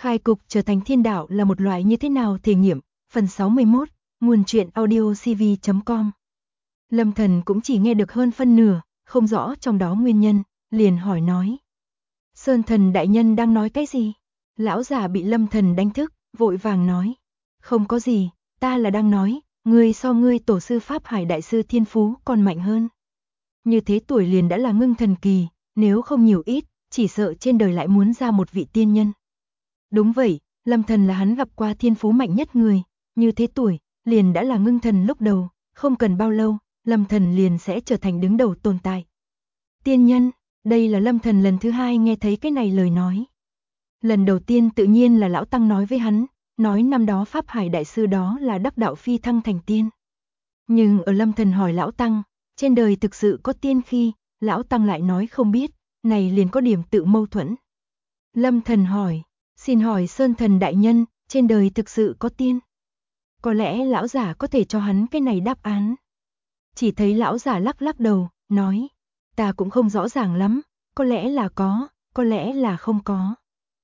Khai cục trở thành thiên đạo là một loại như thế nào thể nghiệm, phần 61, nguồn truyện audio cv.com. Lâm Thần cũng chỉ nghe được hơn phân nửa, không rõ trong đó nguyên nhân, liền hỏi nói. Sơn Thần đại nhân đang nói cái gì? Lão già bị Lâm Thần đánh thức, vội vàng nói. Không có gì, ta là đang nói, ngươi so ngươi tổ sư Pháp Hải đại sư thiên phú còn mạnh hơn. Như thế tuổi liền đã là ngưng thần kỳ, nếu không nhiều ít, chỉ sợ trên đời lại muốn ra một vị tiên nhân. Đúng vậy, Lâm Thần là hắn gặp qua thiên phú mạnh nhất người, như thế tuổi, liền đã là ngưng thần lúc đầu, không cần bao lâu, Lâm Thần liền sẽ trở thành đứng đầu tồn tại. Tiên nhân, đây là Lâm Thần lần thứ hai nghe thấy cái này lời nói. Lần đầu tiên tự nhiên là Lão Tăng nói với hắn, nói năm đó Pháp Hải đại sư đó là đắc đạo phi thăng thành tiên. Nhưng ở Lâm Thần hỏi Lão Tăng, trên đời thực sự có tiên khi, Lão Tăng lại nói không biết, này liền có điểm tự mâu thuẫn. Lâm Thần hỏi, xin hỏi Sơn Thần đại nhân, trên đời thực sự có tiên? Có lẽ lão giả có thể cho hắn cái này đáp án. Chỉ thấy lão giả lắc lắc đầu, nói, ta cũng không rõ ràng lắm, có lẽ là có lẽ là không có.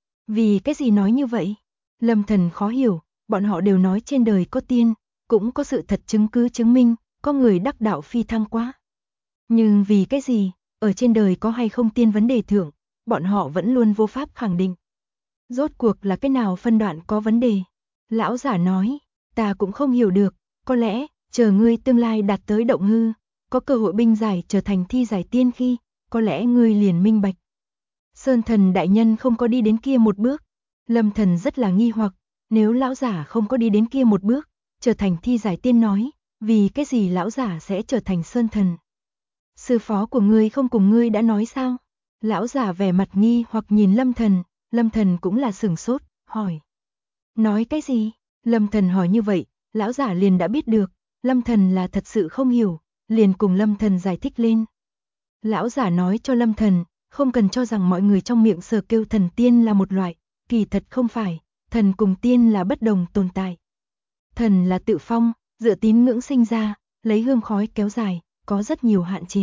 Vì cái gì nói như vậy? Lâm Thần khó hiểu, bọn họ đều nói trên đời có tiên, cũng có sự thật chứng cứ chứng minh, có người đắc đạo phi thăng quá. Nhưng vì cái gì, ở trên đời có hay không tiên vấn đề thượng, bọn họ vẫn luôn vô pháp khẳng định. Rốt cuộc là cái nào phân đoạn có vấn đề? Lão giả nói, ta cũng không hiểu được, có lẽ, chờ ngươi tương lai đạt tới động hư, có cơ hội binh giải trở thành thi giải tiên khi, có lẽ ngươi liền minh bạch. Sơn Thần đại nhân không có đi đến kia một bước. Lâm Thần rất là nghi hoặc, nếu lão giả không có đi đến kia một bước, trở thành thi giải tiên nói, vì cái gì lão giả sẽ trở thành Sơn Thần? Sư phó của ngươi không cùng ngươi đã nói sao? Lão giả vẻ mặt nghi hoặc nhìn Lâm Thần cũng là sửng sốt, hỏi. Nói cái gì? Lâm Thần hỏi như vậy, lão giả liền đã biết được, Lâm Thần là thật sự không hiểu, liền cùng Lâm Thần giải thích lên. Lão giả nói cho Lâm Thần, không cần cho rằng mọi người trong miệng sở kêu thần tiên là một loại, kỳ thật không phải, thần cùng tiên là bất đồng tồn tại. Thần là tự phong, dựa tín ngưỡng sinh ra, lấy hương khói kéo dài, có rất nhiều hạn chế.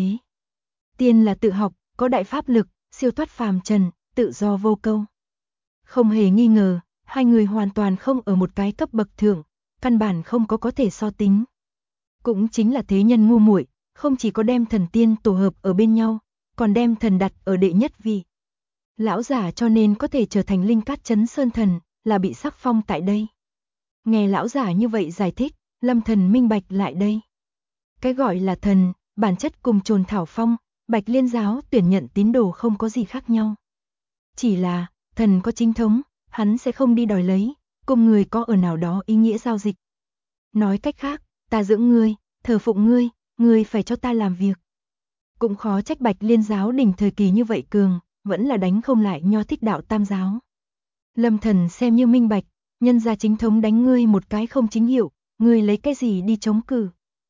Tiên là tự học, có đại pháp lực, siêu thoát phàm trần, tự do vô câu. Không hề nghi ngờ, hai người hoàn toàn không ở một cái cấp bậc thượng, căn bản không có thể so tính. Cũng chính là thế nhân ngu muội, không chỉ có đem thần tiên tổ hợp ở bên nhau, còn đem thần đặt ở đệ nhất vị. Lão giả cho nên có thể trở thành Linh Cát Trấn Sơn Thần, là bị sắc phong tại đây. Nghe lão giả như vậy giải thích, Lâm Thần minh bạch lại đây. Cái gọi là thần, bản chất cùng Trồn Thảo Phong, Bạch Liên giáo tuyển nhận tín đồ không có gì khác nhau. Chỉ là, thần có chính thống, hắn sẽ không đi đòi lấy, cùng người có ở nào đó ý nghĩa giao dịch. Nói cách khác, ta dưỡng ngươi, thờ phụng ngươi, ngươi phải cho ta làm việc. Cũng khó trách Bạch Liên giáo đỉnh thời kỳ như vậy cường, vẫn là đánh không lại Nho Thích đạo Tam giáo. Lâm Thần xem như minh bạch, nhân gia chính thống đánh ngươi một cái không chính hiệu, ngươi lấy cái gì đi chống cự.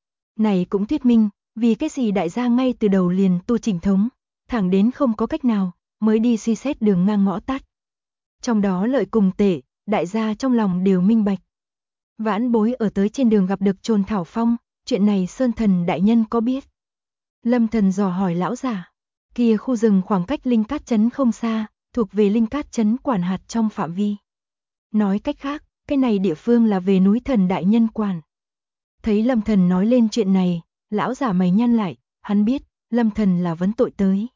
Này cũng thuyết minh, vì cái gì đại gia ngay từ đầu liền tu chỉnh thống, thẳng đến không có cách nào, mới đi suy xét đường ngang ngõ tắt. Trong đó lợi cùng tệ, đại gia trong lòng đều minh bạch. Vãn bối ở tới trên đường gặp được Trồn Thảo Phong, chuyện này Sơn Thần đại nhân có biết? Lâm Thần dò hỏi lão giả. Kia khu rừng khoảng cách Linh Cát Trấn không xa, thuộc về Linh Cát Trấn quản hạt trong phạm vi. Nói cách khác, cái này địa phương là về núi thần đại nhân quản. Thấy Lâm Thần nói lên chuyện này, lão giả mày nhăn lại, hắn biết, Lâm Thần là vấn tội tới.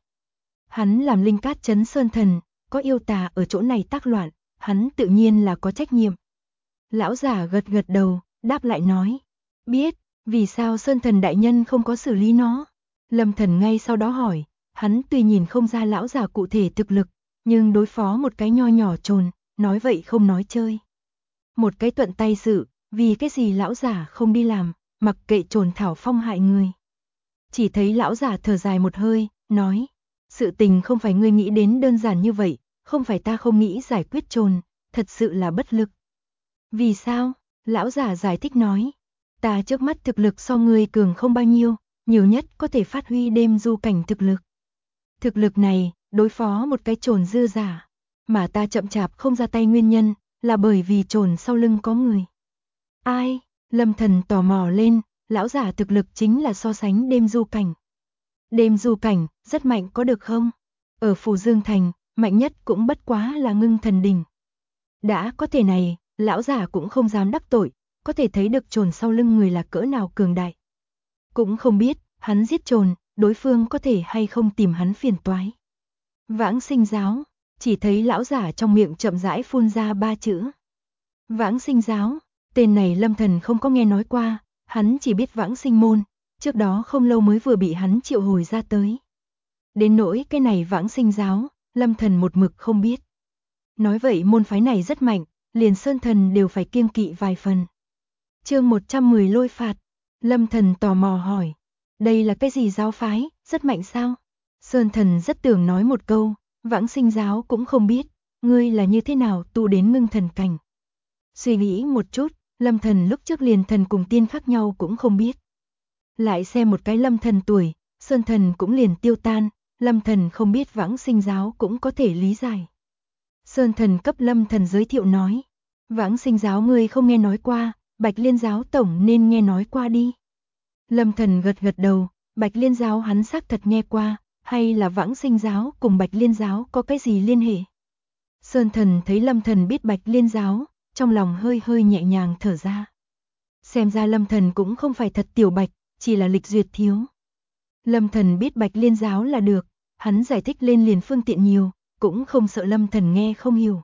Hắn làm Linh Cát Trấn Sơn Thần, có yêu tà ở chỗ này tác loạn, hắn tự nhiên là có trách nhiệm. Lão giả gật gật đầu, đáp lại nói, biết, vì sao Sơn Thần đại nhân không có xử lý nó? Lâm Thần ngay sau đó hỏi, hắn tuy nhìn không ra lão giả cụ thể thực lực, nhưng đối phó một cái nho nhỏ trồn, nói vậy không nói chơi. Một cái thuận tay sự, vì cái gì lão giả không đi làm, mặc kệ Trồn Thảo Phong hại người. Chỉ thấy lão giả thở dài một hơi, nói, sự tình không phải ngươi nghĩ đến đơn giản như vậy, không phải ta không nghĩ giải quyết trồn, thật sự là bất lực. Vì sao? Lão giả giải thích nói, ta trước mắt thực lực so ngươi cường không bao nhiêu, nhiều nhất có thể phát huy đêm du cảnh thực lực. Thực lực này, đối phó một cái trồn dư giả, mà ta chậm chạp không ra tay nguyên nhân, là bởi vì trồn sau lưng có người. Ai? Lâm Thần tò mò lên, lão giả thực lực chính là so sánh đêm du cảnh. Đêm du cảnh, rất mạnh có được không? Ở Phù Dương Thành, mạnh nhất cũng bất quá là ngưng thần đỉnh. Đã có thể này, lão giả cũng không dám đắc tội, có thể thấy được trồn sau lưng người là cỡ nào cường đại. Cũng không biết, hắn giết trồn, đối phương có thể hay không tìm hắn phiền toái. Vãng Sinh giáo, chỉ thấy lão giả trong miệng chậm rãi phun ra 3 chữ. Vãng Sinh giáo, tên này Lâm Thần không có nghe nói qua, hắn chỉ biết Vãng Sinh môn, trước đó không lâu mới vừa bị hắn triệu hồi ra tới. Đến nỗi cái này Vãng Sinh giáo, Lâm Thần một mực không biết. Nói vậy môn phái này rất mạnh, liền Sơn Thần đều phải kiêng kỵ vài phần. Chương 110 lôi phạt, Lâm Thần tò mò hỏi, đây là cái gì giáo phái, rất mạnh sao? Sơn Thần rất tưởng nói một câu, Vãng Sinh giáo cũng không biết, ngươi là như thế nào tu đến ngưng thần cảnh. Suy nghĩ một chút, Lâm Thần lúc trước liền thần cùng tiên khác nhau cũng không biết. Lại xem một cái Lâm Thần tuổi, Sơn Thần cũng liền tiêu tan, Lâm Thần không biết Vãng Sinh giáo cũng có thể lý giải. Sơn Thần cấp Lâm Thần giới thiệu nói, Vãng Sinh giáo ngươi không nghe nói qua, Bạch Liên giáo tổng nên nghe nói qua đi. Lâm Thần gật gật đầu, Bạch Liên giáo hắn xác thật nghe qua, hay là Vãng Sinh giáo cùng Bạch Liên giáo có cái gì liên hệ? Sơn Thần thấy Lâm Thần biết Bạch Liên giáo, trong lòng hơi hơi nhẹ nhàng thở ra. Xem ra Lâm Thần cũng không phải thật tiểu bạch, chỉ là lịch duyệt thiếu. Lâm Thần biết Bạch Liên giáo là được, hắn giải thích lên liền phương tiện nhiều, cũng không sợ Lâm Thần nghe không hiểu.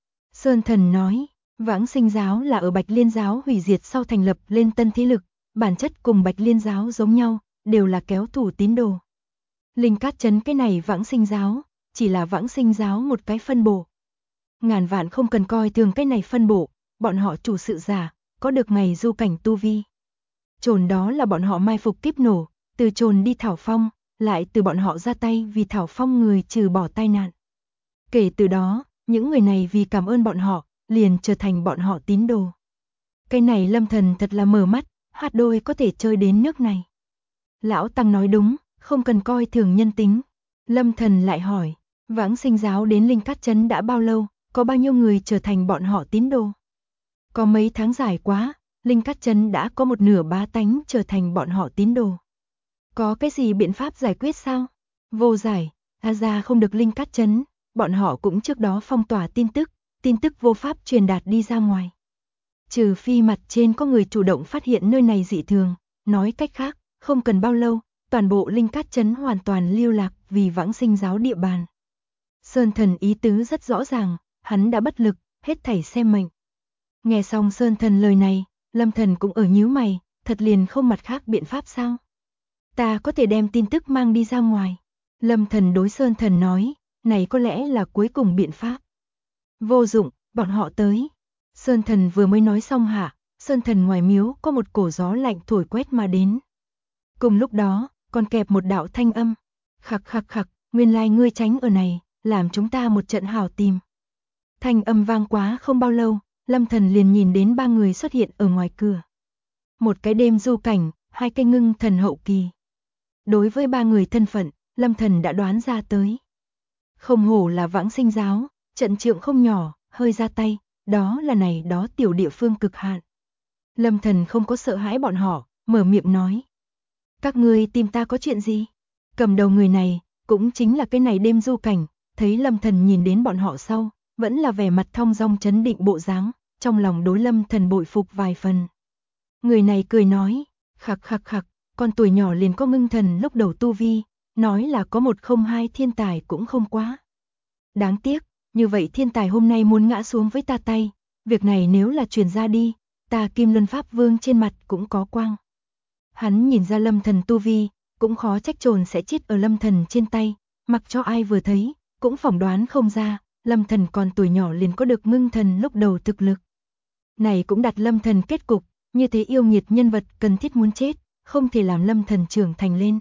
Sơn Thần nói, Vãng Sinh giáo là ở Bạch Liên giáo hủy diệt sau thành lập lên tân thế lực, bản chất cùng Bạch Liên giáo giống nhau, đều là kéo thủ tín đồ. Linh Cát Trấn cái này Vãng Sinh giáo, chỉ là Vãng Sinh giáo một cái phân bộ. Ngàn vạn không cần coi thường cái này phân bộ, bọn họ chủ sự giả, có được ngày du cảnh tu vi. Trồn đó là bọn họ mai phục kiếp nổ, từ trồn đi thảo phong, lại từ bọn họ ra tay vì thảo phong người trừ bỏ tai nạn. Kể từ đó, những người này vì cảm ơn bọn họ, liền trở thành bọn họ tín đồ. Cái này Lâm Thần thật là mở mắt, hạt đôi có thể chơi đến nước này. Lão Tăng nói đúng, không cần coi thường nhân tính. Lâm Thần lại hỏi, Vãng Sinh giáo đến Linh Cát Trấn đã bao lâu, có bao nhiêu người trở thành bọn họ tín đồ? Có mấy tháng dài quá, Linh Cát Trấn đã có một nửa bá tánh trở thành bọn họ tín đồ. Có cái gì biện pháp giải quyết sao? Vô giải, ra không được Linh Cát Trấn, bọn họ cũng trước đó phong tỏa tin tức vô pháp truyền đạt đi ra ngoài. Trừ phi mặt trên có người chủ động phát hiện nơi này dị thường, nói cách khác, không cần bao lâu, toàn bộ Linh Cát Trấn hoàn toàn lưu lạc vì Vãng Sinh giáo địa bàn. Sơn Thần ý tứ rất rõ ràng, hắn đã bất lực, hết thảy xem mệnh. Nghe xong Sơn Thần lời này, Lâm Thần cũng ở nhíu mày, thật liền không mặt khác biện pháp sao? Ta có thể đem tin tức mang đi ra ngoài. Lâm Thần đối Sơn Thần nói, này có lẽ là cuối cùng biện pháp. Vô dụng, bọn họ tới. Sơn Thần vừa mới nói xong hạ, Sơn Thần ngoài miếu có một cổ gió lạnh thổi quét mà đến. Cùng lúc đó, còn kẹp một đạo thanh âm. Khặc khặc khặc, nguyên lai ngươi tránh ở này, làm chúng ta một trận hảo tìm. Thanh âm vang quá không bao lâu, Lâm Thần liền nhìn đến 3 người xuất hiện ở ngoài cửa. Một cái đêm du cảnh, 2 cái ngưng thần hậu kỳ. Đối với 3 người thân phận, Lâm Thần đã đoán ra tới. Không hổ là Vãng Sinh giáo, trận trượng không nhỏ, hơi ra tay, đó là này đó tiểu địa phương cực hạn. Lâm Thần không có sợ hãi bọn họ, mở miệng nói. Các ngươi tìm ta có chuyện gì? Cầm đầu người này, cũng chính là cái này đêm du cảnh, thấy Lâm Thần nhìn đến bọn họ sau, vẫn là vẻ mặt thong dong trấn định bộ dáng, trong lòng đối Lâm Thần bội phục vài phần. Người này cười nói, khặc khặc khặc, con tuổi nhỏ liền có ngưng thần lúc đầu tu vi, nói là có 102 thiên tài cũng không quá. Đáng tiếc, như vậy thiên tài hôm nay muốn ngã xuống với ta tay, việc này nếu là truyền ra đi, ta Kim Luân Pháp Vương trên mặt cũng có quang. Hắn nhìn ra Lâm Thần tu vi, cũng khó trách trồn sẽ chết ở Lâm Thần trên tay, mặc cho ai vừa thấy, cũng phỏng đoán không ra, Lâm Thần còn tuổi nhỏ liền có được ngưng thần lúc đầu thực lực. Này cũng đặt Lâm Thần kết cục, như thế yêu nghiệt nhân vật cần thiết muốn chết, không thể làm Lâm Thần trưởng thành lên.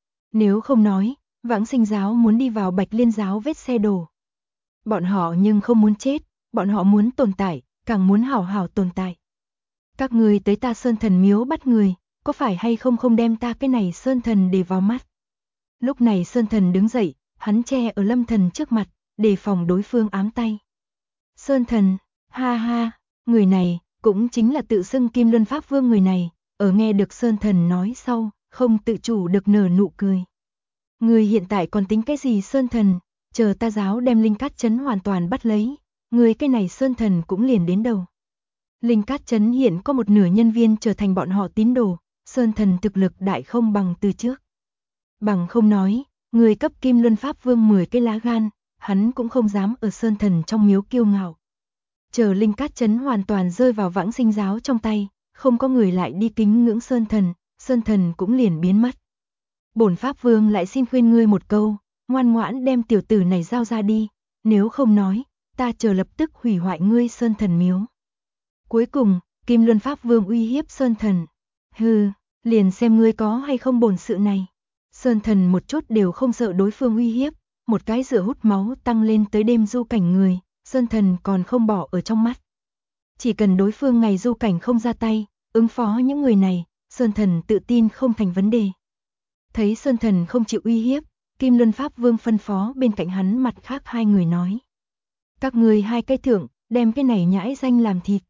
Nếu không nói, Vãng Sinh giáo muốn đi vào Bạch Liên giáo vết xe đổ. Bọn họ nhưng không muốn chết, bọn họ muốn tồn tại, càng muốn hảo hảo tồn tại. Các người tới ta Sơn Thần miếu bắt người, có phải hay không đem ta cái này Sơn Thần để vào mắt. Lúc này Sơn Thần đứng dậy, hắn che ở Lâm Thần trước mặt, đề phòng đối phương ám tay. Sơn Thần, ha ha, người này, cũng chính là tự xưng Kim Luân Pháp Vương người này, ở nghe được Sơn Thần nói sau, không tự chủ được nở nụ cười. Người hiện tại còn tính cái gì Sơn Thần, chờ ta giáo đem Linh Cát Trấn hoàn toàn bắt lấy, người cái này Sơn Thần cũng liền đến đầu. Linh Cát Trấn hiện có một nửa nhân viên trở thành bọn họ tín đồ, Sơn Thần thực lực đại không bằng từ trước. Bằng không nói, người cấp Kim Luân Pháp Vương 10 cái lá gan, hắn cũng không dám ở Sơn Thần trong miếu kiêu ngạo. Chờ Linh Cát Trấn hoàn toàn rơi vào Vãng Sinh giáo trong tay, không có người lại đi kính ngưỡng Sơn Thần cũng liền biến mất. Bổn Pháp Vương lại xin khuyên ngươi một câu, ngoan ngoãn đem tiểu tử này giao ra đi, nếu không nói, ta chờ lập tức hủy hoại ngươi Sơn Thần miếu. Cuối cùng, Kim Luân Pháp Vương uy hiếp Sơn Thần. Hừ, liền xem ngươi có hay không bổn sự này. Sơn Thần một chút đều không sợ đối phương uy hiếp, một cái rửa hút máu tăng lên tới đêm du cảnh người, Sơn Thần còn không bỏ ở trong mắt. Chỉ cần đối phương ngày du cảnh không ra tay, ứng phó những người này, Sơn Thần tự tin không thành vấn đề. Thấy Sơn Thần không chịu uy hiếp, Kim Luân Pháp Vương phân phó bên cạnh hắn mặt khác hai người nói. Các người hai cái thượng, đem cái này nhãi danh làm thịt.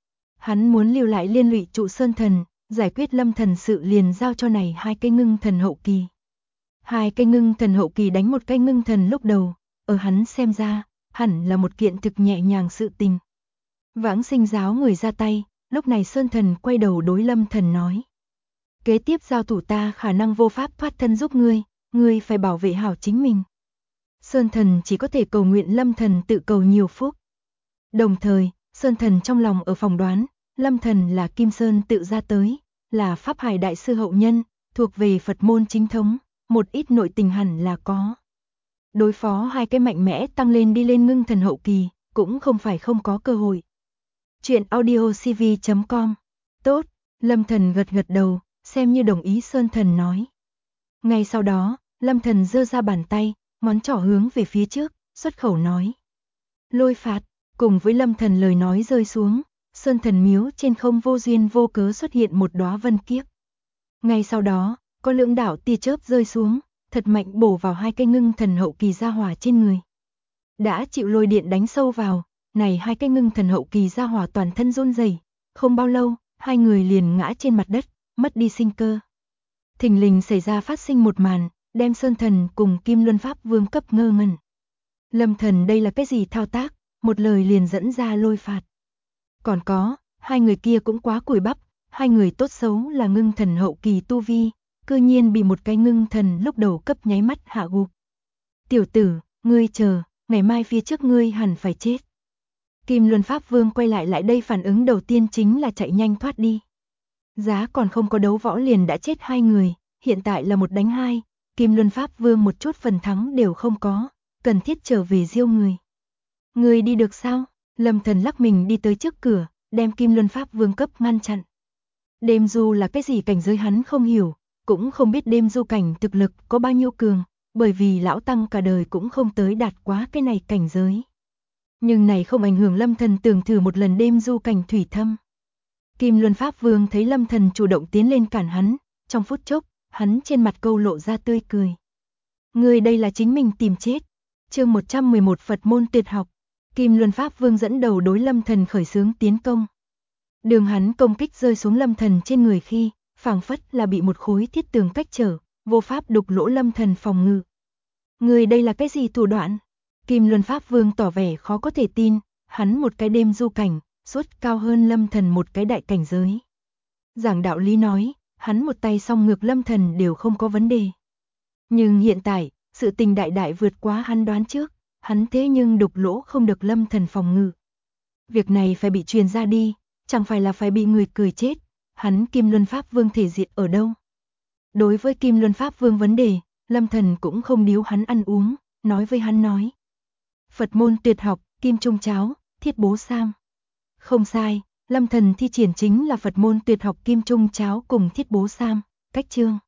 Hắn muốn lưu lại liên lụy trụ Sơn Thần, giải quyết Lâm Thần sự liền giao cho này hai cái ngưng thần hậu kỳ. Hai cái ngưng thần hậu kỳ đánh một cái ngưng thần lúc đầu, ở hắn xem ra, hẳn là một kiện thực nhẹ nhàng sự tình. Vãng Sinh giáo người ra tay, lúc này Sơn Thần quay đầu đối Lâm Thần nói. Kế tiếp giao thủ ta khả năng vô pháp thoát thân giúp ngươi phải bảo vệ hảo chính mình. Sơn Thần chỉ có thể cầu nguyện Lâm Thần tự cầu nhiều phúc. Đồng thời, Sơn Thần trong lòng ở phòng đoán, Lâm Thần là Kim Sơn tự ra tới, là Pháp Hải Đại Sư hậu nhân, thuộc về Phật môn chính thống, một ít nội tình hẳn là có. Đối phó hai cái mạnh mẽ tăng lên đi lên ngưng thần hậu kỳ, cũng không phải không có cơ hội. Chuyện audiocv.com. Tốt, Lâm Thần gật gật đầu, xem như đồng ý Sơn Thần nói. Ngay sau đó, Lâm Thần giơ ra bàn tay, ngón trỏ hướng về phía trước, xuất khẩu nói. Lôi phạt, cùng với Lâm Thần lời nói rơi xuống, Sơn Thần miếu trên không vô duyên vô cớ xuất hiện một đóa vân kiếp. Ngay sau đó, có lưỡng đạo tia chớp rơi xuống, thật mạnh bổ vào hai cái ngưng thần hậu kỳ gia hỏa trên người. Đã chịu lôi điện đánh sâu vào, này hai cái ngưng thần hậu kỳ gia hỏa toàn thân run rẩy, không bao lâu, hai người liền ngã trên mặt đất, mất đi sinh cơ. Thình lình xảy ra phát sinh một màn, đem Sơn Thần cùng Kim Luân Pháp Vương cấp ngơ ngẩn. Lâm Thần đây là cái gì thao tác, một lời liền dẫn ra lôi phạt. Còn có, hai người kia cũng quá cùi bắp, hai người tốt xấu là ngưng thần hậu kỳ tu vi, cư nhiên bị một cái ngưng thần lúc đầu cấp nháy mắt hạ gục. Tiểu tử, ngươi chờ, ngày mai phía trước ngươi hẳn phải chết. Kim Luân Pháp Vương quay lại đây phản ứng đầu tiên chính là chạy nhanh thoát đi. Giá còn không có đấu võ liền đã chết hai người, hiện tại là một đánh hai, Kim Luân Pháp Vương một chút phần thắng đều không có, cần thiết trở về diêu người. Người đi được sao? Lâm Thần lắc mình đi tới trước cửa, đem Kim Luân Pháp Vương cấp ngăn chặn. Đêm du là cái gì cảnh giới hắn không hiểu, cũng không biết đêm du cảnh thực lực có bao nhiêu cường, bởi vì lão tăng cả đời cũng không tới đạt quá cái này cảnh giới. Nhưng này không ảnh hưởng Lâm Thần tưởng thử một lần đêm du cảnh thủy thâm. Kim Luân Pháp Vương thấy Lâm Thần chủ động tiến lên cản hắn, trong phút chốc, hắn trên mặt câu lộ ra tươi cười. Người đây là chính mình tìm chết. Chương 111 Phật môn tuyệt học. Kim Luân Pháp Vương dẫn đầu đối Lâm Thần khởi xướng tiến công. Đường hắn công kích rơi xuống Lâm Thần trên người khi, phảng phất là bị một khối thiết tường cách trở, vô pháp đục lỗ Lâm Thần phòng ngự. Người đây là cái gì thủ đoạn? Kim Luân Pháp Vương tỏ vẻ khó có thể tin, hắn một cái đêm du cảnh, suốt cao hơn Lâm Thần một cái đại cảnh giới. Giảng đạo lý nói, hắn một tay song ngược Lâm Thần đều không có vấn đề. Nhưng hiện tại, sự tình đại vượt quá hắn đoán trước, hắn thế nhưng đục lỗ không được Lâm Thần phòng ngự. Việc này phải bị truyền ra đi, chẳng phải là phải bị người cười chết, hắn Kim Luân Pháp Vương thể diện ở đâu. Đối với Kim Luân Pháp Vương vấn đề, Lâm Thần cũng không điếu hắn ăn uống, nói với hắn nói. Phật môn tuyệt học, Kim Trung Cháo, Thiết Bố Sam. Không sai, Lâm Thần thi triển chính là Phật môn tuyệt học Kim Trung Cháo cùng Thiết Bố Sam, cách chương.